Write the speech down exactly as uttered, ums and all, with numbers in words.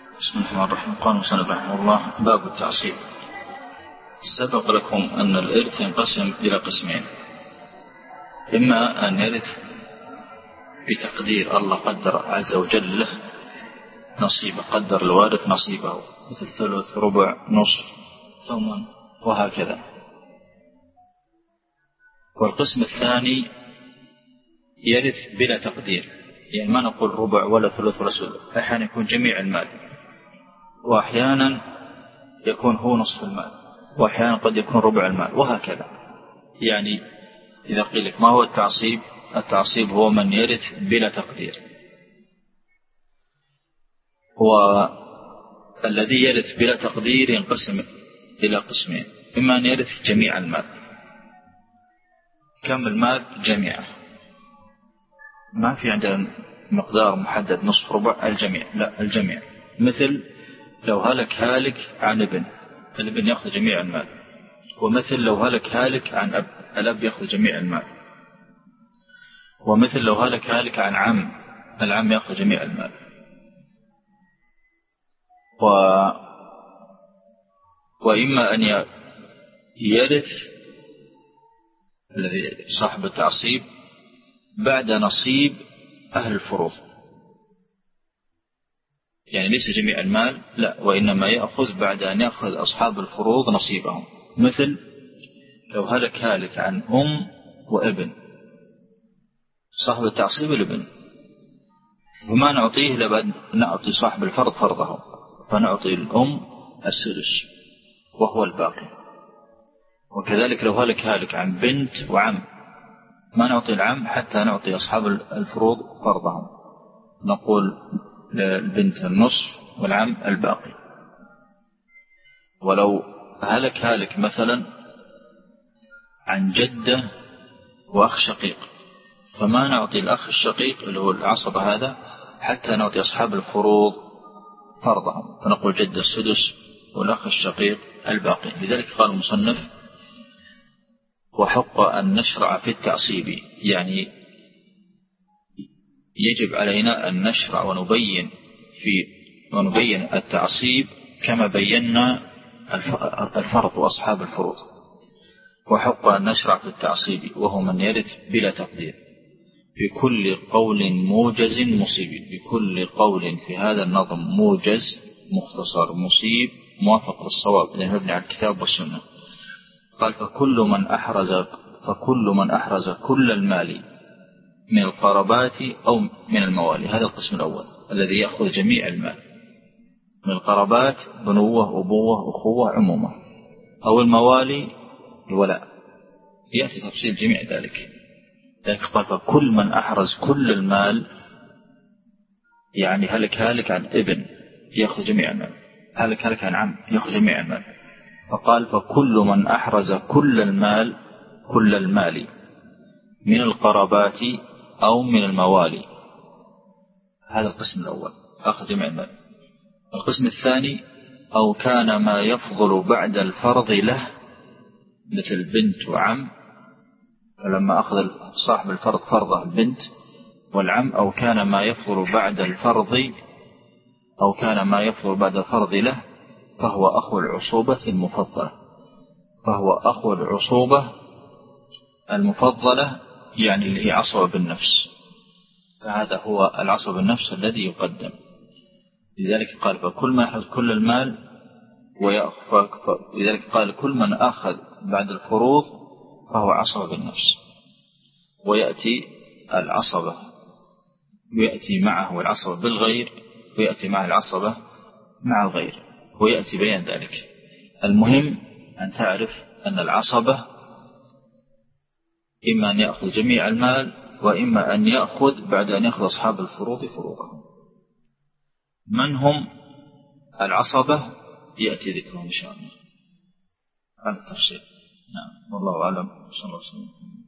بسم الله الرحمن الرحيم. قال المصنف رحمه الله: باب التعصيب. سبق لكم أن الإرث ينقسم إلى قسمين: إما أن يرث بتقدير الله قدر عز وجل له نصيبه، قدر الوارث نصيبه مثل ثلث، ربع، نصف، ثمن، وهكذا. والقسم الثاني يرث بلا تقدير، يعني ما نقول ربع ولا ثلث ولا سدس، أحيانا يكون جميع المال، وأحيانا يكون هو نصف المال، وأحيانا قد يكون ربع المال، وهكذا. يعني إذا قيل لك ما هو التعصيب؟ التعصيب هو من يرث بلا تقدير. والذي يرث بلا تقدير ينقسم إلى قسمين: إما أن يرث جميع المال. كم المال؟ جميعا، ما في عندنا مقدار محدد نصف، ربع، الجميع، لا، الجميع. مثل لو هلك هالك عن ابن، الابن يأخذ جميع المال. ومثل لو هلك هالك عن أب، الأب يأخذ جميع المال. ومثل لو هلك هالك عن عم، العم يأخذ جميع المال. و... وإما أن يرث الذي صاحب التعصيب بعد نصيب أهل الفروض، يعني ليس جميع المال، لا، وإنما يأخذ بعد أن يأخذ أصحاب الفروض نصيبهم. مثل لو هلك هالك عن أم وابن، صاحب التعصيب الابن، وما نعطيه لبعد نعطي صاحب الفرض فرضه، فنعطي الأم السدس وهو الباقي. وكذلك لو هلك هالك عن بنت وعم، ما نعطي العم حتى نعطي أصحاب الفروض فرضهم، نقول للبنت النصف والعم الباقي. ولو هلك هالك مثلا عن جدة وأخ شقيق، فما نعطي الأخ الشقيق اللي هو العصبة هذا حتى نعطي أصحاب الفروض فرضهم، فنقول جدة السدس والأخ الشقيق الباقي. لذلك قال المصنف: وحق أن نشرع في التعصيب، يعني يجب علينا أن نشرع ونبين في ونبين التعصيب كما بينا الفرض وأصحاب الفروض. وحق أن نشرع في التعصيب وهو من يرث بلا تقدير بكل قول موجز مصيب. بكل قول في هذا النظم موجز مختصر مصيب موافق للصواب، لأنه يبني على الكتاب والسنة. قال: فكل من أحرز فكل من أحرز كل المال من القرابات أو من الموالي. هذا القسم الأول الذي يأخذ جميع المال من القرابات، بنوة، أبوة، أخوة، عمومة، أو الموالي الولاء، يأتي تفصيل جميع ذلك. ذلك قال: فكل من أحرز كل المال، يعني هلك هالك عن ابن يأخذ جميع المال، هلك هالك عن عم يأخذ جميع المال. فقال: فكل من أحرز كل المال كل المال من القرابات أو من الموالي. هذا القسم الأول، أخذ جميع المال. القسم الثاني: أو كان ما يفضل بعد الفرض له، مثل بنت وعم، فلما أخذ صاحب الفرض فرضه البنت والعم. أو كان ما يفضل بعد الفرض أو كان ما يفضل بعد الفرض له فهو أخو العصوبة المفضلة. فهو أخو العصوبة المفضلة، يعني اللي هي عصبة بالنفس، فهذا هو العصبة بالنفس الذي يقدم. لذلك قال: فكل ما يحرز كل المال ويأخذ. لذلك قال: كل من أخذ بعد الفروض فهو عصبة بالنفس. ويأتي العصبة ويأتي معه العصبة بالغير، ويأتي معه العصبة مع الغير، ويأتي بيان ذلك. المهم أن تعرف أن العصبة إما أن يأخذ جميع المال، وإما أن يأخذ بعد أن يأخذ أصحاب الفروض فروضهم. من هم العصبة؟ يأتي ذكرهم إن شاء الله على التفصيل. نعم، والله أعلم. صلى الله عليه وسلم.